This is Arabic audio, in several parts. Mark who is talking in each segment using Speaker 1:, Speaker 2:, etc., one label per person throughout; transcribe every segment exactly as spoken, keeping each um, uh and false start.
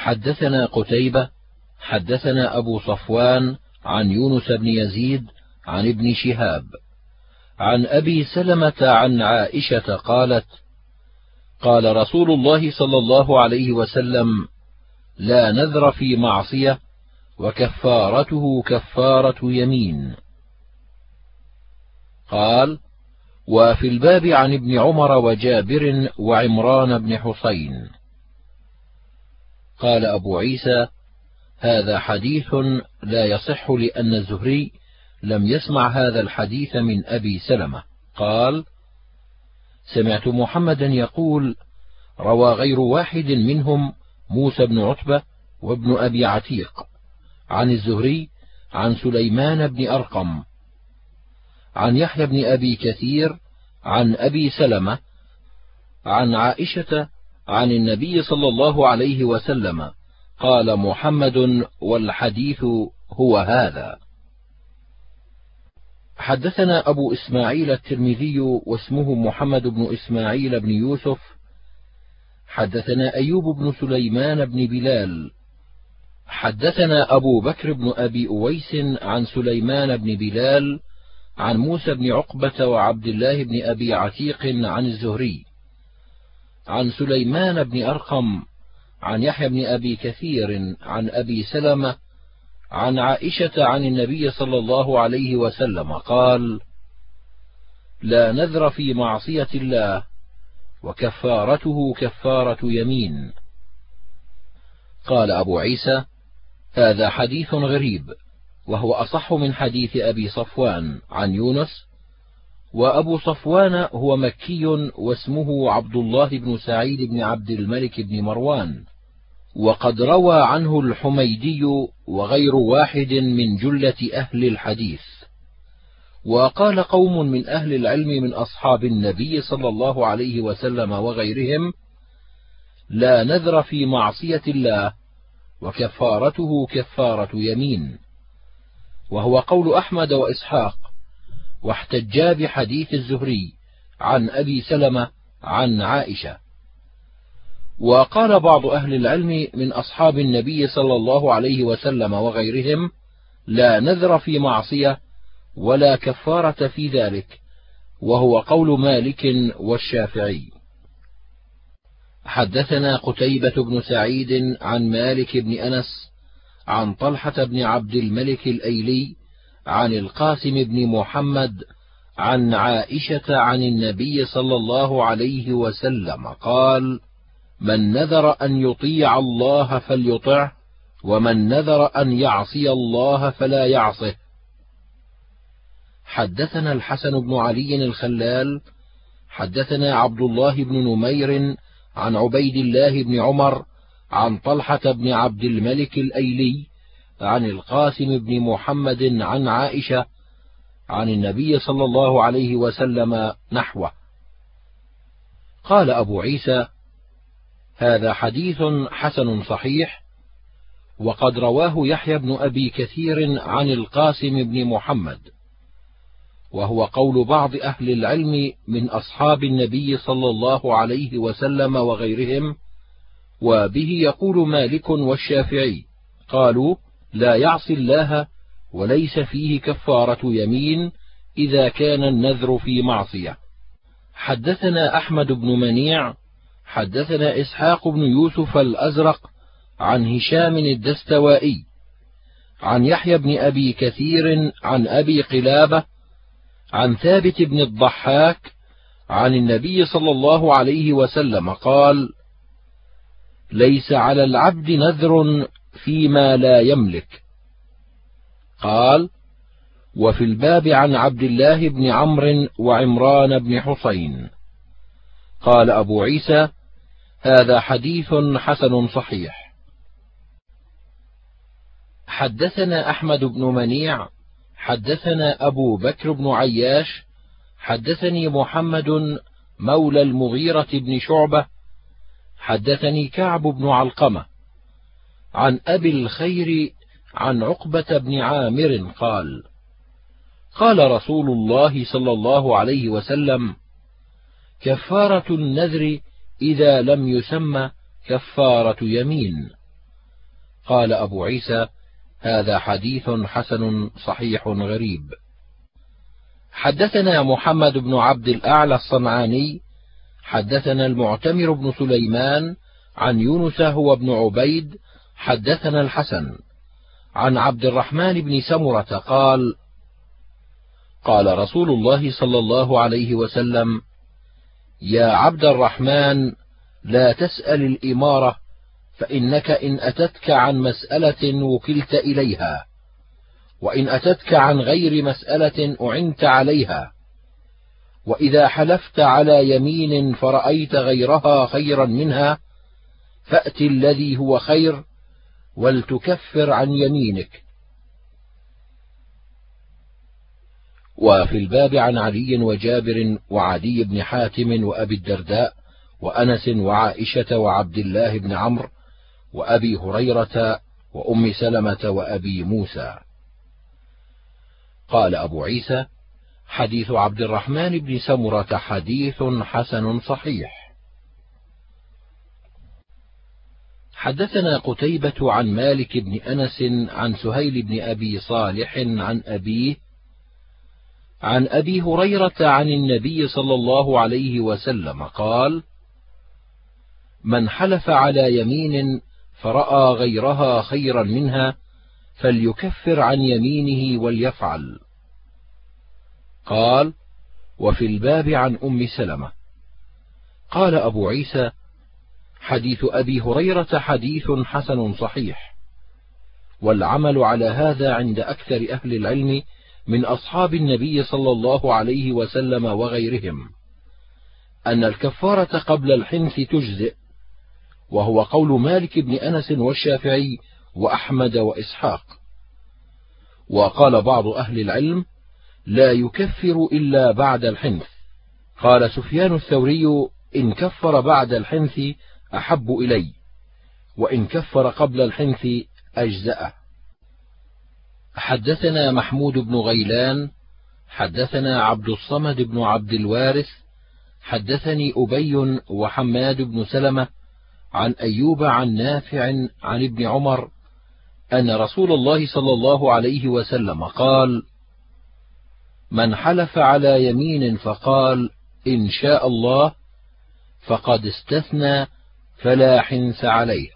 Speaker 1: حدثنا قتيبة حدثنا أبو صفوان عن يونس بن يزيد عن ابن شهاب عن أبي سلمة عن عائشة قالت: قال رسول الله صلى الله عليه وسلم: لا نذر في معصية وكفارته كفارة يمين. قال: وفي الباب عن ابن عمر وجابر وعمران بن حسين. قال أبو عيسى: هذا حديث لا يصح، لأن الزهري لم يسمع هذا الحديث من أبي سلمة. قال: سمعت محمدا يقول: روى غير واحد منهم موسى بن عتبة وابن أبي عتيق عن الزهري عن سليمان بن أرقم عن يحيى بن أبي كثير عن أبي سلمة عن عائشة عن النبي صلى الله عليه وسلم. قال محمد: والحديث هو هذا. حدثنا أبو إسماعيل الترمذي واسمه محمد بن إسماعيل بن يوسف. حدثنا أيوب بن سليمان بن بلال. حدثنا أبو بكر بن أبي أويس عن سليمان بن بلال عن موسى بن عقبة وعبد الله بن أبي عتيق عن الزهري عن سليمان بن أرقم عن يحيى بن أبي كثير عن أبي سلمة عن عائشة عن النبي صلى الله عليه وسلم قال: لا نذر في معصية الله وكفارته كفارة يمين. قال أبو عيسى: هذا حديث غريب، وهو أصح من حديث أبي صفوان عن يونس، وأبو صفوان هو مكي واسمه عبد الله بن سعيد بن عبد الملك بن مروان، وقد روى عنه الحميدي وغير واحد من جلة أهل الحديث. وقال قوم من أهل العلم من أصحاب النبي صلى الله عليه وسلم وغيرهم: لا نذر في معصية الله وكفارته كفارة يمين، وهو قول أحمد وإسحاق، واحتجا بحديث الزهري عن أبي سلمة عن عائشة. وقال بعض أهل العلم من أصحاب النبي صلى الله عليه وسلم وغيرهم: لا نذر في معصية ولا كفارة في ذلك، وهو قول مالك والشافعي. حدثنا قتيبة بن سعيد عن مالك بن أنس عن طلحة بن عبد الملك الأيلي عن القاسم بن محمد عن عائشة عن النبي صلى الله عليه وسلم قال: من نذر أن يطيع الله فليطعه، ومن نذر أن يعصي الله فلا يعصه. حدثنا الحسن بن علي الخلال حدثنا عبد الله بن نمير عن عبيد الله بن عمر عن طلحة بن عبد الملك الأيلي عن القاسم بن محمد عن عائشة عن النبي صلى الله عليه وسلم نحوه. قال أبو عيسى: هذا حديث حسن صحيح، وقد رواه يحيى بن أبي كثير عن القاسم بن محمد، وهو قول بعض أهل العلم من أصحاب النبي صلى الله عليه وسلم وغيرهم، وبه يقول مالك والشافعي. قالوا: لا يعصي الله وليس فيه كفارة يمين إذا كان النذر في معصية. حدثنا أحمد بن منيع حدثنا إسحاق بن يوسف الأزرق عن هشام الدستوائي عن يحيى بن أبي كثير عن أبي قلابة عن ثابت بن الضحاك عن النبي صلى الله عليه وسلم قال: ليس على العبد نذر فيما لا يملك. قال: وفي الباب عن عبد الله بن عمرو وعمران بن حسين. قال أبو عيسى: هذا حديث حسن صحيح. حدثنا أحمد بن منيع حدثنا أبو بكر بن عياش حدثني محمد مولى المغيرة بن شعبة حدثني كعب بن علقمة عن أبي الخير عن عقبة بن عامر قال: قال رسول الله صلى الله عليه وسلم: كفارة النذر إذا لم يسمى كفارة يمين، قال أبو عيسى: هذا حديث حسن صحيح غريب. حدثنا محمد بن عبد الأعلى الصنعاني حدثنا المعتمر بن سليمان عن يونس هو بن عبيد حدثنا الحسن عن عبد الرحمن بن سمرة قال: قال رسول الله صلى الله عليه وسلم: يا عبد الرحمن، لا تسأل الإمارة، فإنك إن أتتك عن مسألة وكلت إليها، وإن أتتك عن غير مسألة أعنت عليها. وإذا حلفت على يمين فرأيت غيرها خيرا منها فأت الذي هو خير ولتكفر عن يمينك. وفي الباب عن علي وجابر وعدي بن حاتم وأبي الدرداء وأنس وعائشة وعبد الله بن عمرو وأبي هريرة وأم سلمة وأبي موسى. قال أبو عيسى: حديث عبد الرحمن بن سمرة حديث حسن صحيح. حدثنا قتيبة عن مالك بن أنس عن سهيل بن أبي صالح عن أبيه عن أبي هريرة عن النبي صلى الله عليه وسلم قال: من حلف على يمين فرأى غيرها خيرا منها فليكفر عن يمينه وليفعل. قال: وفي الباب عن أم سلمة. قال أبو عيسى: حديث أبي هريرة حديث حسن صحيح، والعمل على هذا عند أكثر أهل العلم من أصحاب النبي صلى الله عليه وسلم وغيرهم، أن الكفارة قبل الحنث تجزئ، وهو قول مالك بن أنس والشافعي وأحمد وإسحاق. وقال بعض أهل العلم: لا يكفر إلا بعد الحنث. قال سفيان الثوري: إن كفر بعد الحنث أحب إلي، وإن كفر قبل الحنث أجزأه. حدثنا محمود بن غيلان حدثنا عبد الصمد بن عبد الوارث حدثني أبي وحماد بن سلمة عن أيوب عن نافع عن ابن عمر أن رسول الله صلى الله عليه وسلم قال: من حلف على يمين فقال إن شاء الله فقد استثنى فلا حنث عليه.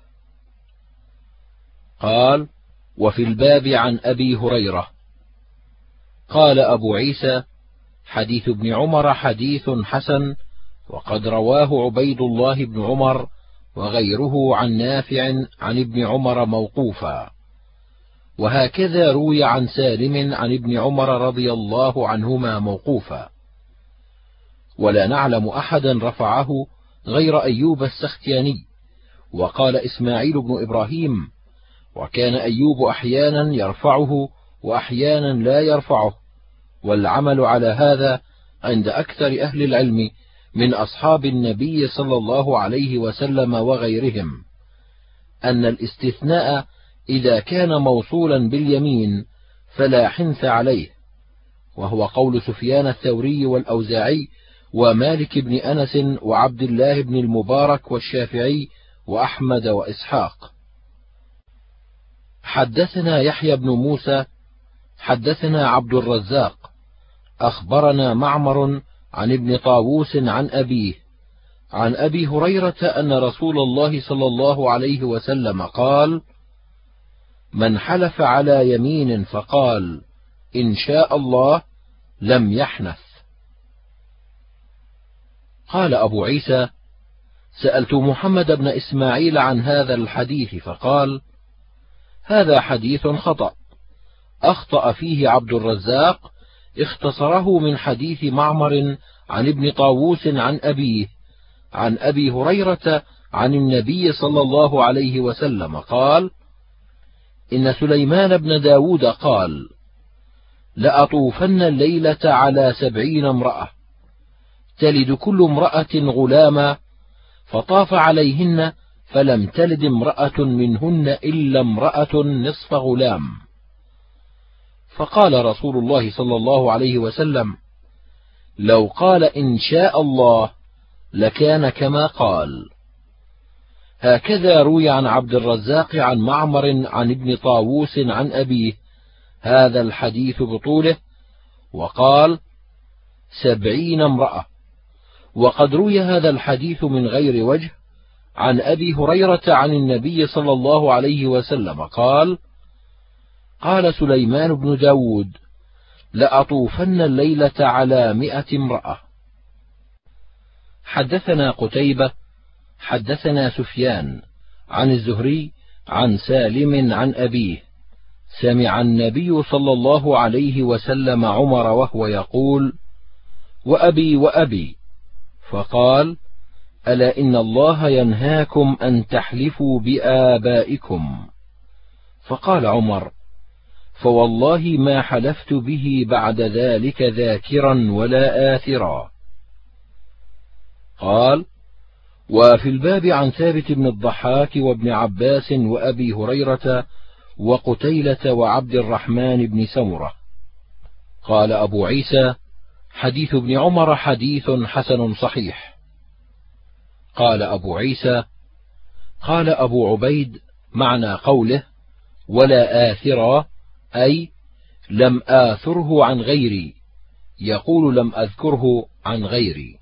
Speaker 1: قال: وفي الباب عن أبي هريرة. قال أبو عيسى: حديث ابن عمر حديث حسن، وقد رواه عبيد الله بن عمر وغيره عن نافع عن ابن عمر موقوفا، وهكذا روي عن سالم عن ابن عمر رضي الله عنهما موقوفا، ولا نعلم أحدا رفعه غير أيوب السختياني. وقال إسماعيل بن إبراهيم: وكان أيوب أحيانا يرفعه وأحيانا لا يرفعه، والعمل على هذا عند أكثر أهل العلم من أصحاب النبي صلى الله عليه وسلم وغيرهم، أن الاستثناء إذا كان موصولا باليمين فلا حنث عليه، وهو قول سفيان الثوري والأوزاعي ومالك بن أنس وعبد الله بن المبارك والشافعي وأحمد وإسحاق. حدثنا يحيى بن موسى حدثنا عبد الرزاق أخبرنا معمر عن ابن طاووس عن أبيه عن أبي هريرة أن رسول الله صلى الله عليه وسلم قال: من حلف على يمين فقال إن شاء الله لم يحنث. قال أبو عيسى: سألت محمد بن إسماعيل عن هذا الحديث فقال: هذا حديث خطأ، أخطأ فيه عبد الرزاق، اختصره من حديث معمر عن ابن طاووس عن أبيه عن أبي هريرة عن النبي صلى الله عليه وسلم قال: إن سليمان بن داود قال: لأطوفن الليلة على سبعين امرأة، تلد كل امرأة غلاما، فطاف عليهن فلم تلد امرأة منهن إلا امرأة نصف غلام. فقال رسول الله صلى الله عليه وسلم: لو قال إن شاء الله لكان كما قال. هكذا روي عن عبد الرزاق عن معمر عن ابن طاووس عن أبيه هذا الحديث بطوله، وقال سبعين امرأة. وقد روي هذا الحديث من غير وجه عن أبي هريرة عن النبي صلى الله عليه وسلم قال: قال سليمان بن داود: لأطوفن الليلة على مئة امرأة. حدثنا قتيبة حدثنا سفيان عن الزهري عن سالم عن أبيه سمع النبي صلى الله عليه وسلم عمر وهو يقول: وأبي وأبي، فقال: ألا إن الله ينهاكم أن تحلفوا بآبائكم. فقال عمر: فوالله ما حلفت به بعد ذلك ذاكرا ولا آثرا. قال: وفي الباب عن ثابت بن الضحاك وابن عباس وأبي هريرة وقتيلة وعبد الرحمن بن سمرة. قال أبو عيسى: حديث ابن عمر حديث حسن صحيح. قال أبو عيسى: قال أبو عبيد: معنى قوله ولا آثرا أي لم آثره عن غيري، يقول لم أذكره عن غيري.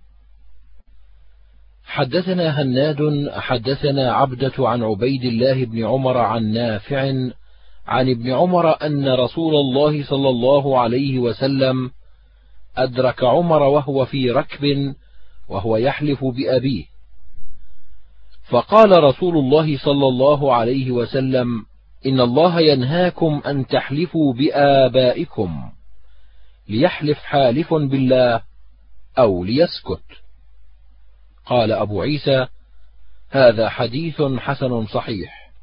Speaker 1: حدثنا هناد حدثنا عبدة عن عبيد الله بن عمر عن نافع عن ابن عمر أن رسول الله صلى الله عليه وسلم أدرك عمر وهو في ركب وهو يحلف بأبيه، فقال رسول الله صلى الله عليه وسلم: إن الله ينهاكم أن تحلفوا بآبائكم، ليحلف حالف بالله أو ليسكت. قال أبو عيسى: هذا حديث حسن صحيح.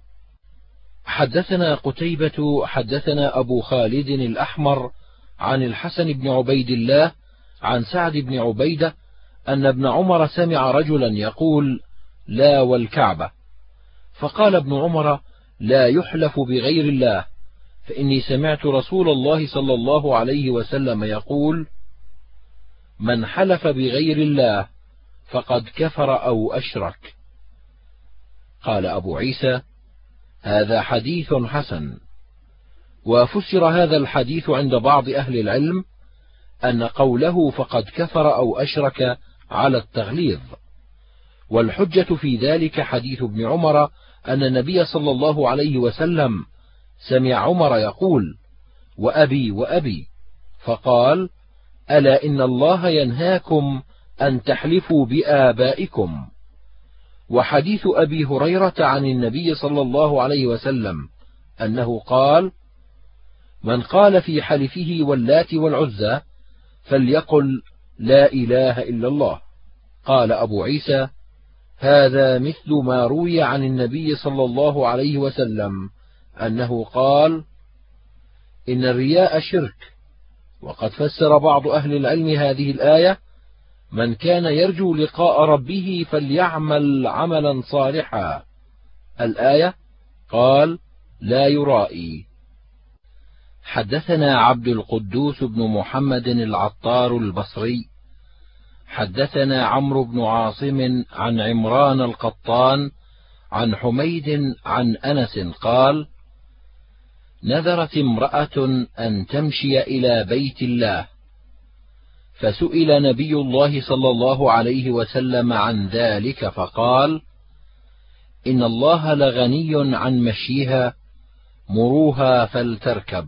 Speaker 1: حدثنا قتيبة حدثنا أبو خالد الأحمر عن الحسن بن عبيد الله عن سعد بن عبيدة أن ابن عمر سمع رجلا يقول: لا والكعبة، فقال ابن عمر: لا يحلف بغير الله، فإني سمعت رسول الله صلى الله عليه وسلم يقول: من حلف بغير الله فقد كفر أو أشرك. قال أبو عيسى: هذا حديث حسن. وفسر هذا الحديث عند بعض أهل العلم أن قوله فقد كفر أو أشرك على التغليظ، والحجة في ذلك حديث ابن عمر أن النبي صلى الله عليه وسلم سمع عمر يقول: وأبي وأبي، فقال: ألا إن الله ينهاكم أن تحلفوا بآبائكم. وحديث أبي هريرة عن النبي صلى الله عليه وسلم أنه قال: من قال في حلفه واللات والعزى فليقل لا إله إلا الله. قال أبو عيسى: هذا مثل ما روي عن النبي صلى الله عليه وسلم أنه قال: إن الرياء شرك. وقد فسر بعض أهل العلم هذه الآية: من كان يرجو لقاء ربه فليعمل عملا صالحا. الآية قال: لا يرائي. حدثنا عبد القدوس بن محمد العطار البصري حدثنا عمرو بن عاصم عن عمران القطان عن حميد عن أنس قال: نذرت امرأة أن تمشي إلى بيت الله، فسئل نبي الله صلى الله عليه وسلم عن ذلك فقال: إن الله لغني عن مشيها، مروها فلتركب.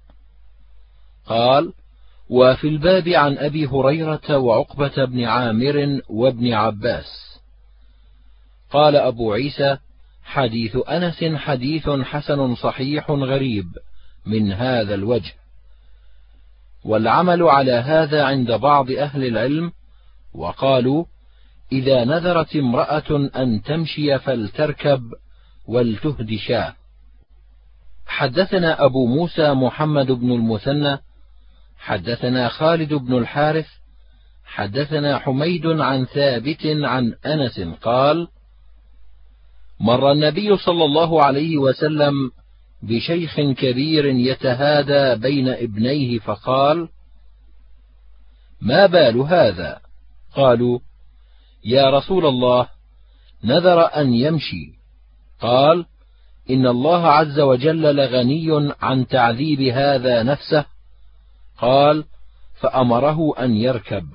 Speaker 1: قال: وفي الباب عن أبي هريرة وعقبة بن عامر وابن عباس. قال أبو عيسى: حديث أنس حديث حسن صحيح غريب من هذا الوجه. والعمل على هذا عند بعض أهل العلم، وقالوا: إذا نذرت امرأة أن تمشي فلتركب ولتهد شاة. حدثنا أبو موسى محمد بن المثنى حدثنا خالد بن الحارث حدثنا حميد عن ثابت عن أنس قال: مر النبي صلى الله عليه وسلم بشيخ كبير يتهادى بين ابنيه فقال: ما بال هذا؟ قالوا: يا رسول الله، نذر أن يمشي، قال: إن الله عز وجل لغني عن تعذيب هذا نفسه. قال: فأمره أن يركب.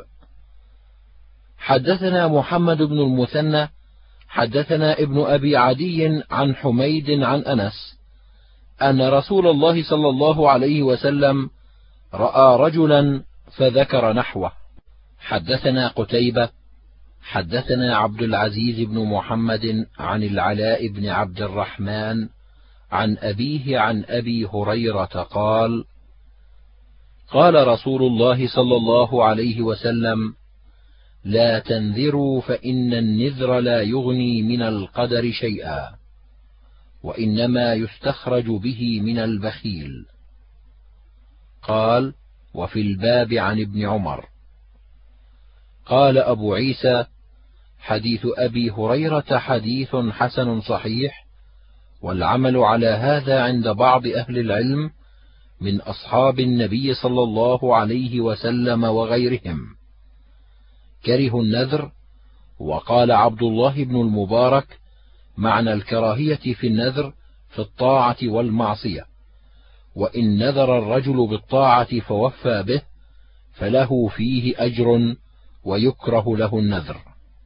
Speaker 1: حدثنا محمد بن المثنى حدثنا ابن أبي عدي عن حميد عن أنس أن رسول الله صلى الله عليه وسلم رأى رجلا فذكر نحوه. حدثنا قتيبة حدثنا عبد العزيز بن محمد عن العلاء بن عبد الرحمن عن أبيه عن أبي هريرة قال: قال رسول الله صلى الله عليه وسلم: لا تنذروا فإن النذر لا يغني من القدر شيئا، وإنما يستخرج به من البخيل. قال: وفي الباب عن ابن عمر. قال أبو عيسى: حديث أبي هريرة حديث حسن صحيح، والعمل على هذا عند بعض أهل العلم من أصحاب النبي صلى الله عليه وسلم وغيرهم. كرهوا النذر. وقال عبد الله بن المبارك: معنى الكراهية في النذر في الطاعة والمعصية، وإن نذر الرجل بالطاعة فوفى به فله فيه أجر، ويكره له النذر.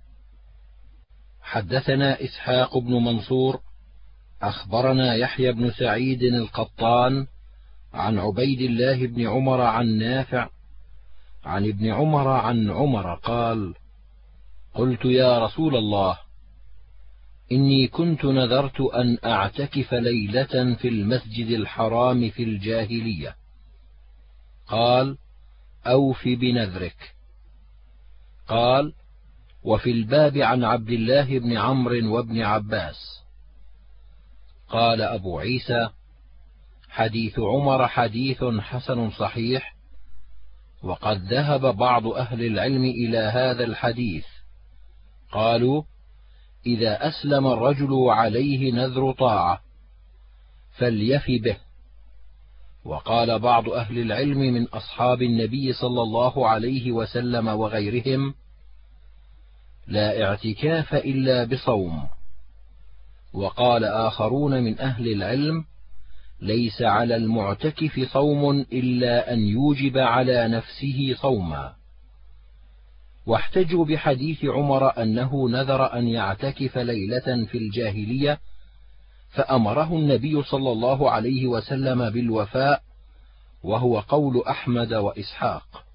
Speaker 1: حدثنا إسحاق بن منصور أخبرنا يحيى بن سعيد القطان عن عبيد الله بن عمر عن نافع عن ابن عمر عن عمر قال: قلت يا رسول الله، إني كنت نذرت أن أعتكف ليلة في المسجد الحرام في الجاهلية. قال: أوف بنذرك. قال: وفي الباب عن عبد الله بن عمرو وابن عباس. قال أبو عيسى: حديث عمر حديث حسن صحيح، وقد ذهب بعض أهل العلم إلى هذا الحديث، قالوا: إذا أسلم الرجل عليه نذر طاعة فليف به. وقال بعض أهل العلم من أصحاب النبي صلى الله عليه وسلم وغيرهم: لا اعتكاف إلا بصوم. وقال آخرون من أهل العلم: ليس على المعتكف صوم إلا أن يوجب على نفسه صوما. واحتجوا بحديث عمر أنه نذر أن يعتكف ليلة في الجاهلية، فأمره النبي صلى الله عليه وسلم بالوفاء، وهو قول أحمد وإسحاق.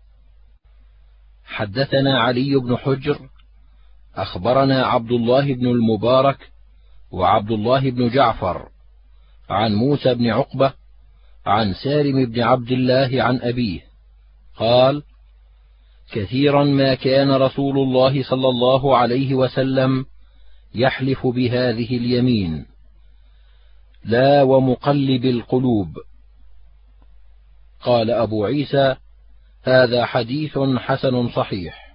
Speaker 1: حدثنا علي بن حجر أخبرنا عبد الله بن المبارك وعبد الله بن جعفر عن موسى بن عقبة عن سالم بن عبد الله عن أبيه قال: كثيرا ما كان رسول الله صلى الله عليه وسلم يحلف بهذه اليمين، لا ومقلب القلوب. قال أبو عيسى: هذا حديث حسن صحيح.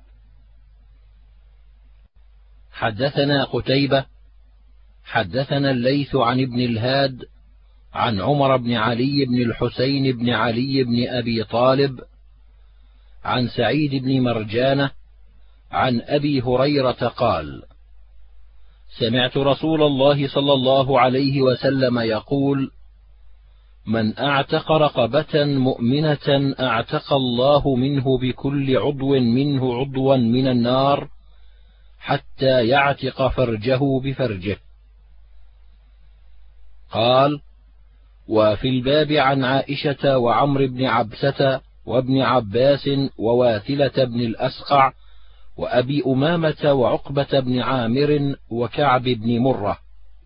Speaker 1: حدثنا قتيبة حدثنا الليث عن ابن الهاد عن عمر بن علي بن الحسين بن علي بن أبي طالب عن سعيد بن مرجانة عن أبي هريرة قال: سمعت رسول الله صلى الله عليه وسلم يقول: من أعتق رقبة مؤمنة أعتق الله منه بكل عضو منه عضوا من النار حتى يعتق فرجه بفرجه. قال: وفي الباب عن عائشة وعمر بن عبسة وابن عباس وواثلة بن الأسقع وأبي أمامة وعقبة بن عامر وكعب بن مرة.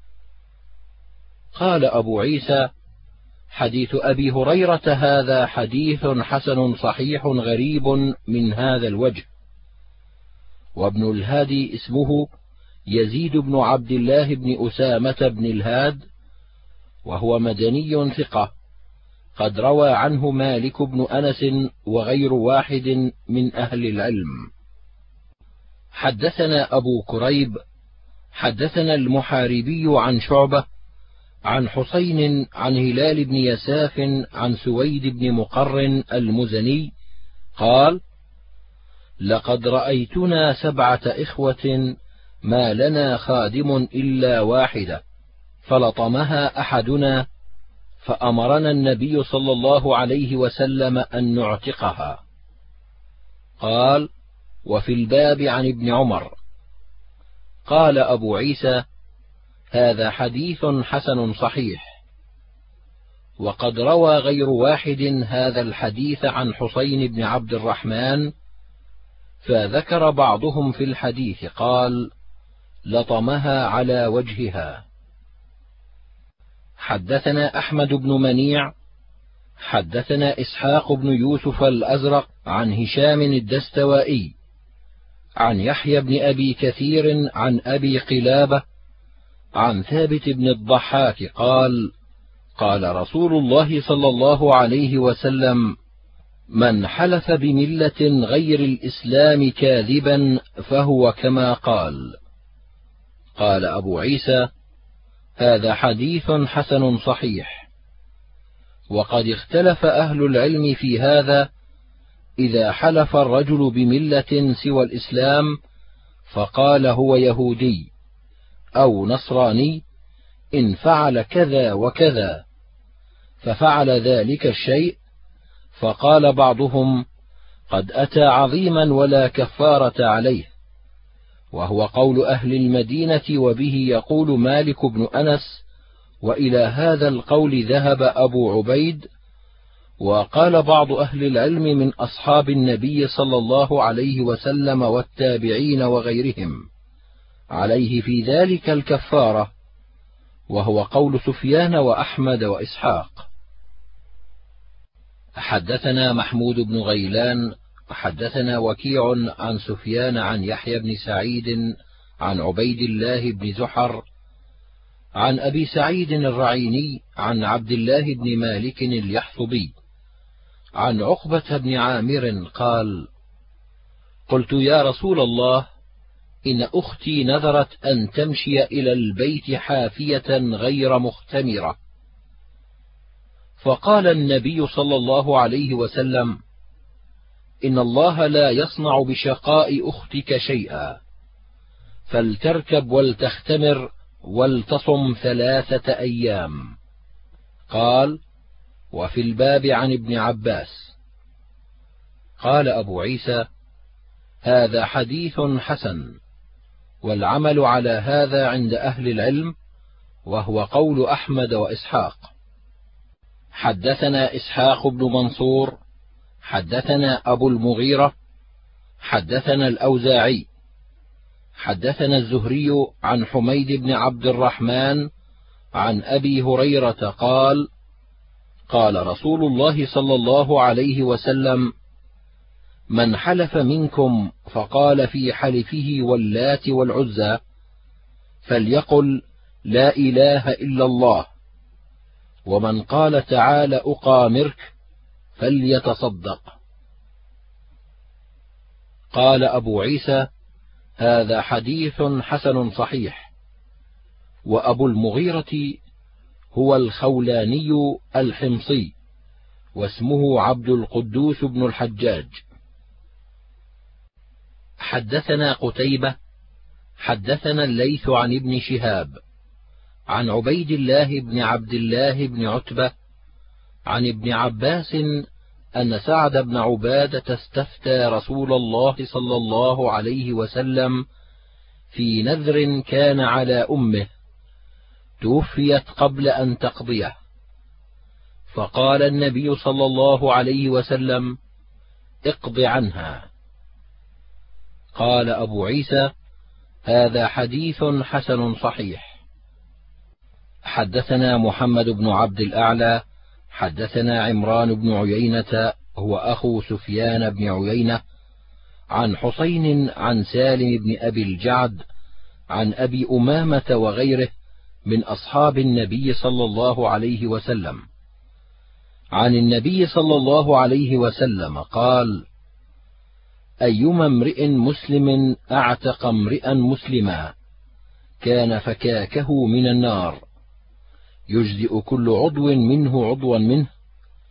Speaker 1: قال أبو عيسى: حديث أبي هريرة هذا حديث حسن صحيح غريب من هذا الوجه. وابن الهادي اسمه يزيد بن عبد الله بن أسامة بن الهاد، وهو مدني ثقة، قد روى عنه مالك بن أنس وغير واحد من أهل العلم. حدثنا أبو كريب حدثنا المحاربي عن شعبة عن حسين عن هلال بن يساف عن سويد بن مقر المزني قال: لقد رأيتنا سبعة إخوة ما لنا خادم إلا واحدة، فلطمها أحدنا، فأمرنا النبي صلى الله عليه وسلم أن نعتقها. قال: وفي الباب عن ابن عمر. قال أبو عيسى: هذا حديث حسن صحيح. وقد روى غير واحد هذا الحديث عن حسين بن عبد الرحمن، فذكر بعضهم في الحديث قال: لطمها على وجهها. حدثنا أحمد بن منيع حدثنا إسحاق بن يوسف الأزرق عن هشام الدستوائي عن يحيى بن أبي كثير عن أبي قلابة عن ثابت بن الضحاك قال: قال رسول الله صلى الله عليه وسلم: من حلف بملة غير الإسلام كاذبا فهو كما قال. قال أبو عيسى: هذا حديث حسن صحيح. وقد اختلف أهل العلم في هذا، إذا حلف الرجل بملة سوى الإسلام فقال هو يهودي أو نصراني، إن فعل كذا وكذا ففعل ذلك الشيء، فقال بعضهم: قد أتى عظيما ولا كفارة عليه، وهو قول أهل المدينة، وبه يقول مالك بن أنس، وإلى هذا القول ذهب أبو عبيد. وقال بعض أهل العلم من أصحاب النبي صلى الله عليه وسلم والتابعين وغيرهم عليه في ذلك الكفارة، وهو قول سفيان وأحمد وإسحاق. حدثنا محمود بن غيلان حدثنا وكيع عن سفيان عن يحيى بن سعيد عن عبيد الله بن زحر عن أبي سعيد الرعيني عن عبد الله بن مالك اليحصبي عن عقبة بن عامر قال: قلت يا رسول الله، إن أختي نذرت أن تمشي إلى البيت حافية غير مختمرة، فقال النبي صلى الله عليه وسلم: إن الله لا يصنع بشقاء أختك شيئا، فلتركب ولتختمر ولتصم ثلاثة أيام. قال: وفي الباب عن ابن عباس. قال أبو عيسى: هذا حديث حسن، والعمل على هذا عند أهل العلم، وهو قول أحمد وإسحاق. حدثنا إسحاق بن منصور حدثنا أبو المغيرة حدثنا الأوزاعي حدثنا الزهري عن حميد بن عبد الرحمن عن أبي هريرة قال: قال رسول الله صلى الله عليه وسلم: من حلف منكم فقال في حلفه واللات والعزى فليقل لا إله إلا الله، ومن قال تعالى أقامرك فليتصدق. قال أبو عيسى: هذا حديث حسن صحيح. وأبو المغيرة هو الخولاني الحمصي، واسمه عبد القدوس بن الحجاج. حدثنا قتيبة حدثنا الليث عن ابن شهاب عن عبيد الله بن عبد الله بن عتبة عن ابن عباس أن سعد بن عبادة استفتى رسول الله صلى الله عليه وسلم في نذر كان على أمه توفيت قبل أن تقضيه، فقال النبي صلى الله عليه وسلم: اقض عنها. قال أبو عيسى: هذا حديث حسن صحيح. حدثنا محمد بن عبد الأعلى حدثنا عمران بن عيينة هو أخو سفيان بن عيينة عن حسين عن سالم بن أبي الجعد عن أبي أمامة وغيره من أصحاب النبي صلى الله عليه وسلم عن النبي صلى الله عليه وسلم قال: أيما امرئ مسلم أعتق امرئا مسلما كان فكاكه من النار، يجزئ كل عضو منه عضوا منه.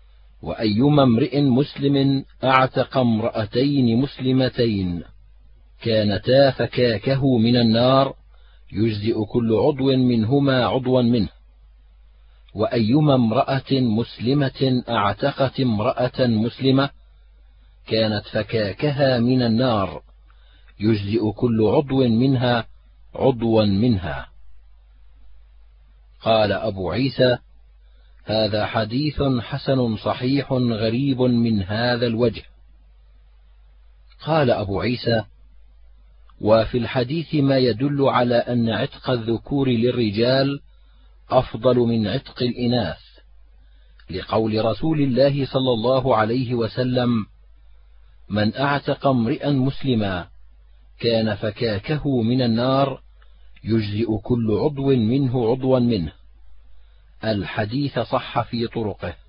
Speaker 1: وأيما امرئ مسلم أعتق امرأتين مسلمتين كانتا فكاكه من النار يجزئ كل عضو منهما عضوا منه. وأيما امرأة مسلمة أعتقت امرأة مسلمة كانت فكاكها من النار يجزئ كل عضو منها عضوا منها. قال أبو عيسى: هذا حديث حسن صحيح غريب من هذا الوجه. قال أبو عيسى: وفي الحديث ما يدل على أن عتق الذكور للرجال أفضل من عتق الإناث، لقول رسول الله صلى الله عليه وسلم: من أعتق امرئا مسلما كان فكاكه من النار يجزئ كل عضو منه عضوا منه. الحديث صح في طرقه.